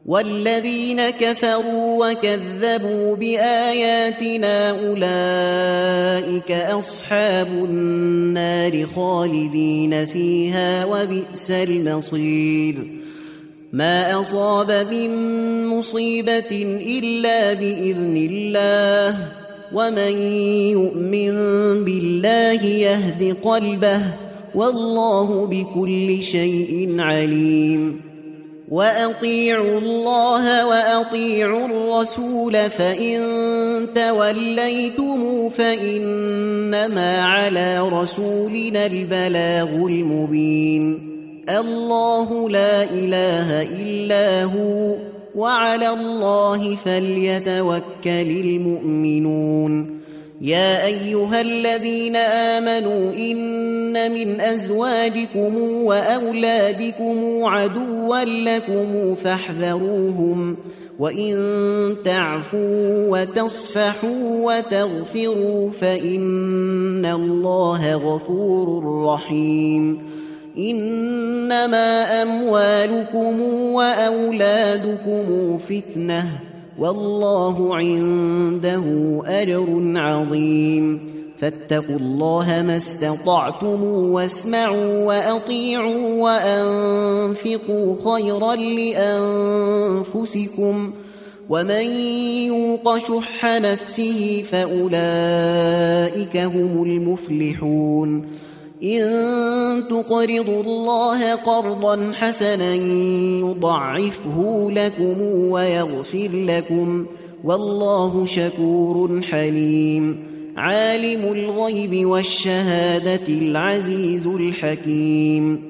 والذين كفروا وكذبوا بآياتنا أولئك أصحاب النار خالدين فيها وبئس المصير ما أصاب من مصيبة إلا بإذن الله ومن يؤمن بالله يهد قلبه والله بكل شيء عليم وأطيعوا الله وأطيعوا الرسول فإن توليتم فإنما على رسولنا البلاغ المبين الله لا إله إلا هو وعلى الله فليتوكل المؤمنون يا أيها الذين آمنوا إن من أزواجكم وأولادكم عدوا لكم فاحذروهم وإن تعفوا وتصفحوا وتغفروا فإن الله غفور رحيم إنما أموالكم وأولادكم فتنة والله عنده أجر عظيم فاتقوا الله ما استطعتم واسمعوا وأطيعوا وأنفقوا خيرا لأنفسكم ومن يوق شح نفسه فأولئك هم المفلحون إن تقرضوا الله قرضا حسنا يضعفه لكم ويغفر لكم والله شكور حليم عالم الغيب والشهادة العزيز الحكيم